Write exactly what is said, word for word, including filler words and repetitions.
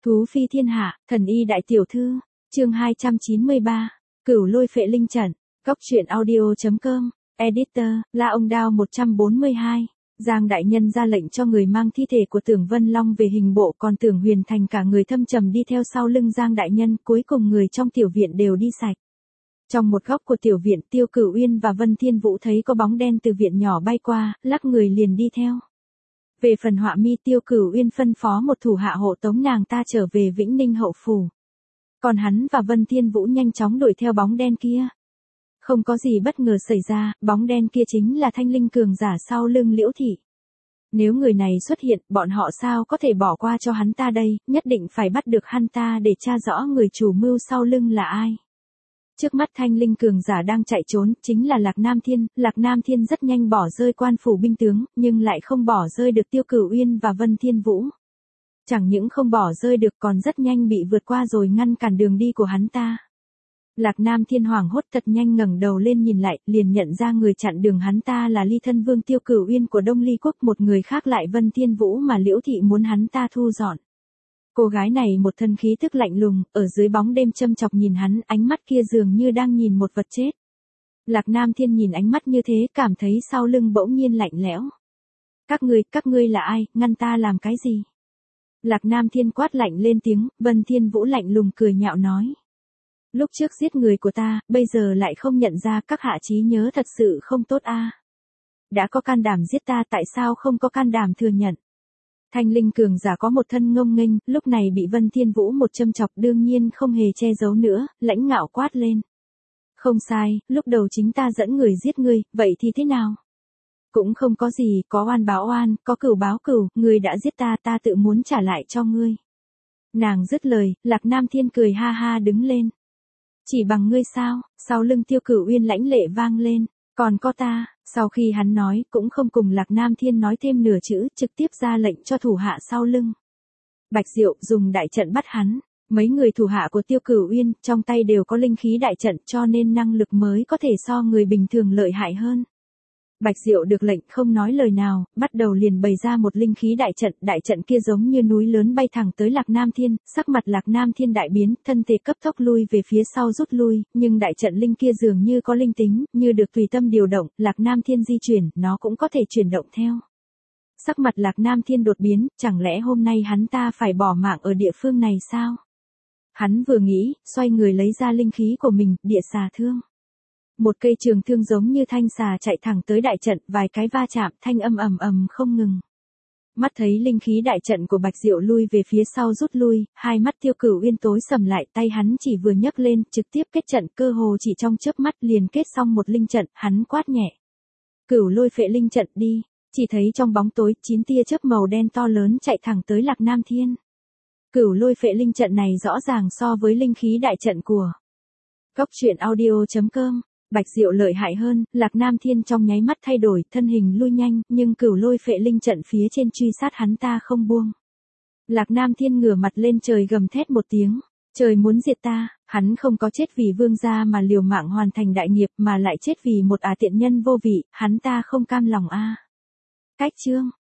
Thú phi thiên hạ, thần y đại tiểu thư, chương hai trăm chín mươi ba, Cửu Lôi Phệ Linh Trận, Góc truyện audio chấm com, editor, La Ông Đao một trăm bốn mươi hai. Giang đại nhân ra lệnh cho người mang thi thể của Tưởng Vân Long về hình bộ, còn Tưởng Huyền Thành cả người thâm trầm đi theo sau lưng Giang đại nhân, cuối cùng người trong tiểu viện đều đi sạch. Trong một góc của tiểu viện, Tiêu Cửu Uyên và Vân Thiên Vũ thấy có bóng đen từ viện nhỏ bay qua, lắc người liền đi theo. Về phần Họa Mi, Tiêu Cửu Uyên phân phó một thủ hạ hộ tống nàng ta trở về Vĩnh Ninh hậu phủ. Còn hắn và Vân Thiên Vũ nhanh chóng đuổi theo bóng đen kia. Không có gì bất ngờ xảy ra, bóng đen kia chính là Thanh Linh cường giả sau lưng Liễu Thị. Nếu người này xuất hiện, bọn họ sao có thể bỏ qua cho hắn ta đây, nhất định phải bắt được hắn ta để tra rõ người chủ mưu sau lưng là ai. Trước mắt Thanh Linh cường giả đang chạy trốn, chính là Lạc Nam Thiên. Lạc Nam Thiên rất nhanh bỏ rơi quan phủ binh tướng, nhưng lại không bỏ rơi được Tiêu Cửu Uyên và Vân Thiên Vũ. Chẳng những không bỏ rơi được, còn rất nhanh bị vượt qua rồi ngăn cản đường đi của hắn ta. Lạc Nam Thiên hoảng hốt thật nhanh ngẩng đầu lên nhìn lại, liền nhận ra người chặn đường hắn ta là Ly Thân Vương Tiêu Cửu Uyên của Đông Ly Quốc, một người khác lại Vân Thiên Vũ mà Liễu Thị muốn hắn ta thu dọn. Cô gái này một thân khí tức lạnh lùng, ở dưới bóng đêm châm chọc nhìn hắn, ánh mắt kia dường như đang nhìn một vật chết. Lạc Nam Thiên nhìn ánh mắt như thế, cảm thấy sau lưng bỗng nhiên lạnh lẽo. Các ngươi, các ngươi là ai, ngăn ta làm cái gì? Lạc Nam Thiên quát lạnh lên tiếng, Vân Thiên Vũ lạnh lùng cười nhạo nói. Lúc trước giết người của ta, bây giờ lại không nhận ra, các hạ trí nhớ thật sự không tốt a. Đã có can đảm giết ta, tại sao không có can đảm thừa nhận? Thanh Linh cường giả có một thân ngông nghênh, lúc này bị Vân Thiên Vũ một châm chọc đương nhiên không hề che giấu nữa, lãnh ngạo quát lên. Không sai, lúc đầu chính ta dẫn người giết ngươi, vậy thì thế nào? Cũng không có gì, có oan báo oan, có cửu báo cửu, ngươi đã giết ta, ta tự muốn trả lại cho ngươi. Nàng dứt lời, Lạc Nam Thiên cười ha ha đứng lên. Chỉ bằng ngươi sao? Sau lưng Tiêu Cửu Uyên lãnh lệ vang lên. Còn có ta, sau khi hắn nói, cũng không cùng Lạc Nam Thiên nói thêm nửa chữ, trực tiếp ra lệnh cho thủ hạ sau lưng. Bạch Diệu dùng đại trận bắt hắn. Mấy người thủ hạ của Tiêu Cửu Uyên, trong tay đều có linh khí đại trận, cho nên năng lực mới có thể so người bình thường lợi hại hơn. Bạch Diệu được lệnh không nói lời nào, bắt đầu liền bày ra một linh khí đại trận, đại trận kia giống như núi lớn bay thẳng tới Lạc Nam Thiên, sắc mặt Lạc Nam Thiên đại biến, thân thể cấp tốc lui về phía sau rút lui, nhưng đại trận linh kia dường như có linh tính, như được tùy tâm điều động, Lạc Nam Thiên di chuyển, nó cũng có thể chuyển động theo. Sắc mặt Lạc Nam Thiên đột biến, chẳng lẽ hôm nay hắn ta phải bỏ mạng ở địa phương này sao? Hắn vừa nghĩ, xoay người lấy ra linh khí của mình, địa xà thương. Một cây trường thương giống như thanh xà chạy thẳng tới đại trận, vài cái va chạm, thanh âm ầm ầm không ngừng. Mắt thấy linh khí đại trận của Bạch Diệu lui về phía sau rút lui, hai mắt Tiêu Cửu Uyên tối sầm lại, tay hắn chỉ vừa nhấc lên, trực tiếp kết trận, cơ hồ chỉ trong chớp mắt liền kết xong một linh trận, hắn quát nhẹ. Cửu Lôi Phệ Linh Trận đi, chỉ thấy trong bóng tối, chín tia chớp màu đen to lớn chạy thẳng tới Lạc Nam Thiên. Cửu Lôi Phệ Linh Trận này rõ ràng so với linh khí đại trận của Góc truyện audio chấm com. Bạch Diệu lợi hại hơn, Lạc Nam Thiên trong nháy mắt thay đổi, thân hình lui nhanh, nhưng Cửu Lôi Phệ Linh Trận phía trên truy sát hắn ta không buông. Lạc Nam Thiên ngửa mặt lên trời gầm thét một tiếng, trời muốn diệt ta, hắn không có chết vì vương gia mà liều mạng hoàn thành đại nghiệp, mà lại chết vì một ả tiện nhân vô vị, hắn ta không cam lòng a. Cách chương,